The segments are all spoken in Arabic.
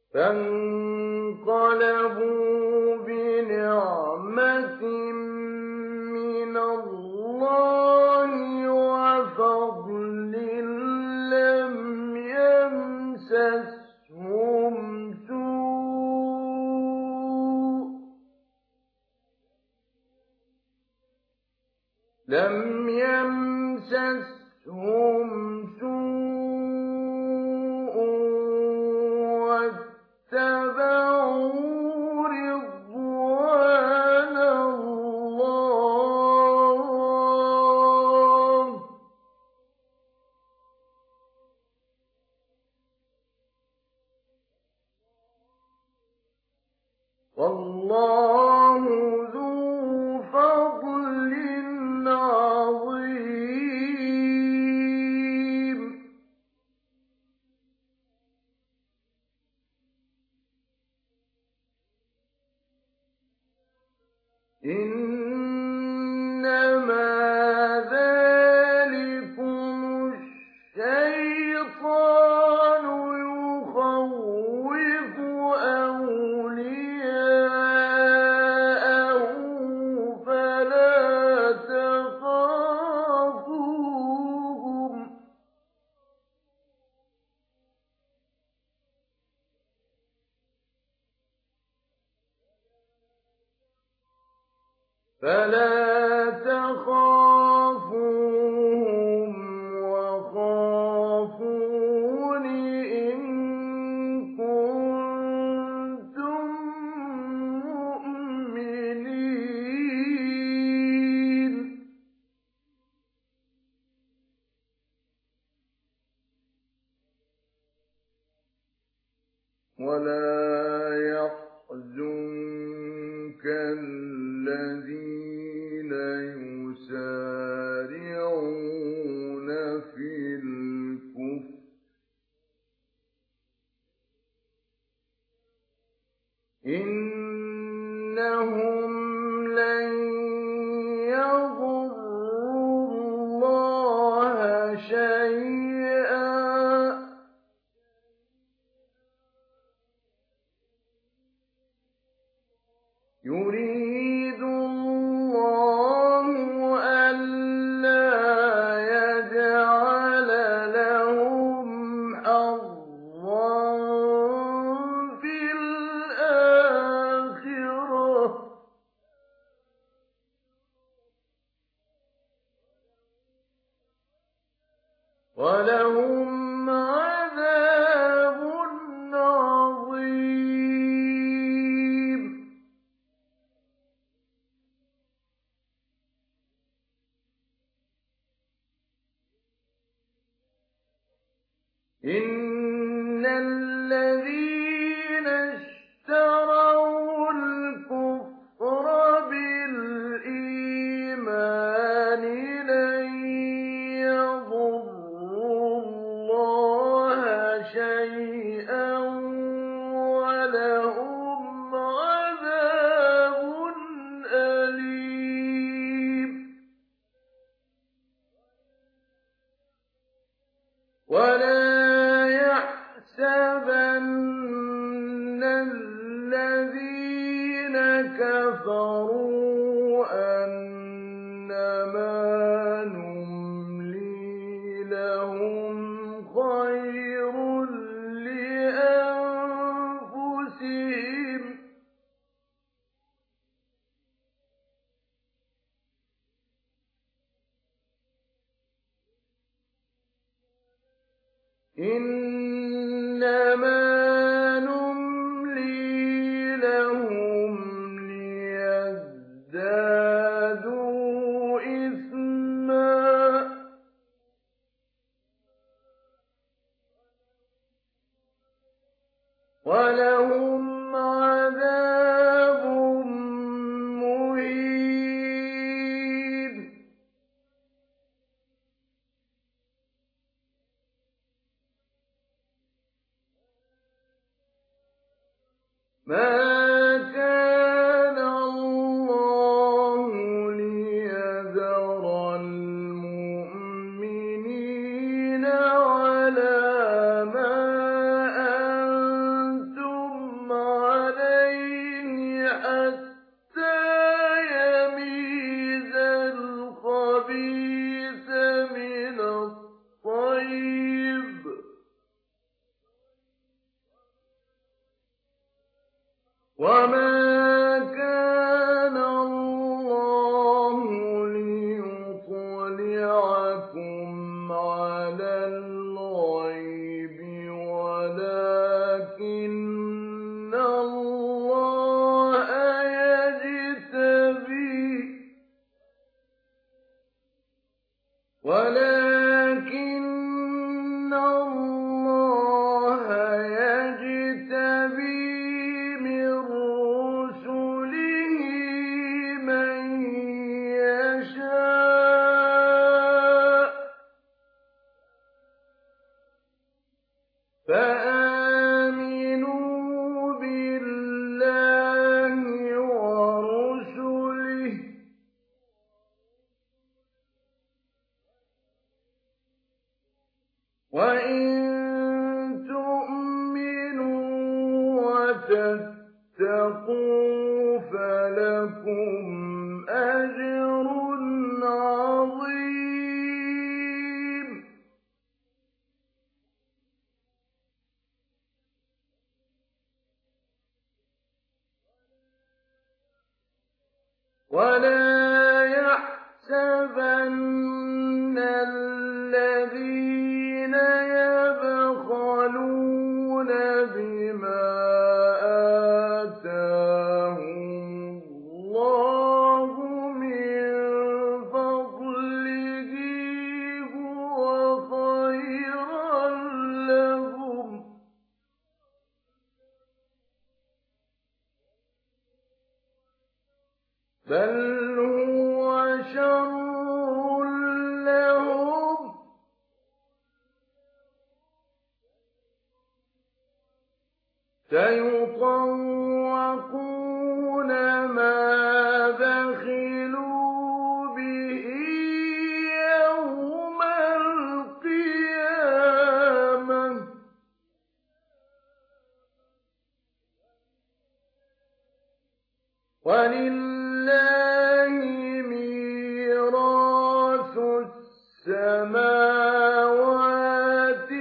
فانقلبوا بنعمة من الله وفضل لم يمسسهم سوء واتبعوا رضوان الله والله ذو فضل عظيم. إنما ذلكم الشيطان يخوف أولياءه فلا تخافوهم وخافون إن كنتم مؤمنين. ولا يحزنك الذين يسارعون في الكفر إنهم لن يضروا الله شيئا يريد الله ألا يجعل لهم حظا في الآخرة ولهم عذاب عظيم. إن الذين اشتروا الكفر بالإيمان لن يضروا الله شيئا ولهم عذاب أليم. ولا يحسبن الذين كفروا أنما نملي لهم خير لأنفسهم إنما نملي لهم ليزدادوا إثما ولهم عذاب مهين. ما كان الله ليذر المؤمنين على ما أنتم وَمَا كَانَ اللَّهُ لِيُطْلِعَكُمْ عَلَى الْغَيْبِ وَلَٰكِنَّ اللَّهَ يَجْتَبِي مِن رُّسُلِهِ مَن يَشَاءُ ۖ فَآمِنُوا بِاللَّهِ وَرُسُلِهِ ۚ وَإِن تُؤْمِنُوا وَتَتَّقُوا فَلَكُمْ أَجْرٌ عَظِيمٌ وَلَا يَحْسَبَنَّ الَّذِينَ يَبْخَلُونَ بِمَا آتَاهُمُ اللَّهُ مِن فَضْلِهِ هُوَ خَيْرًا لَّهُم ۖ بَلْ هُوَ شَرٌّ لَّهُمْ ۖ سَيُطَوَّقُونَ مَا بَخِلُوا بِهِ يَوْمَ الْقِيَامَةِ ۗ وَلِلَّهِ مِيرَاثُ السَّمَاوَاتِ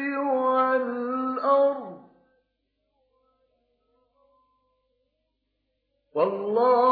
وَالْأَرْضِ ۗ وَاللَّهُ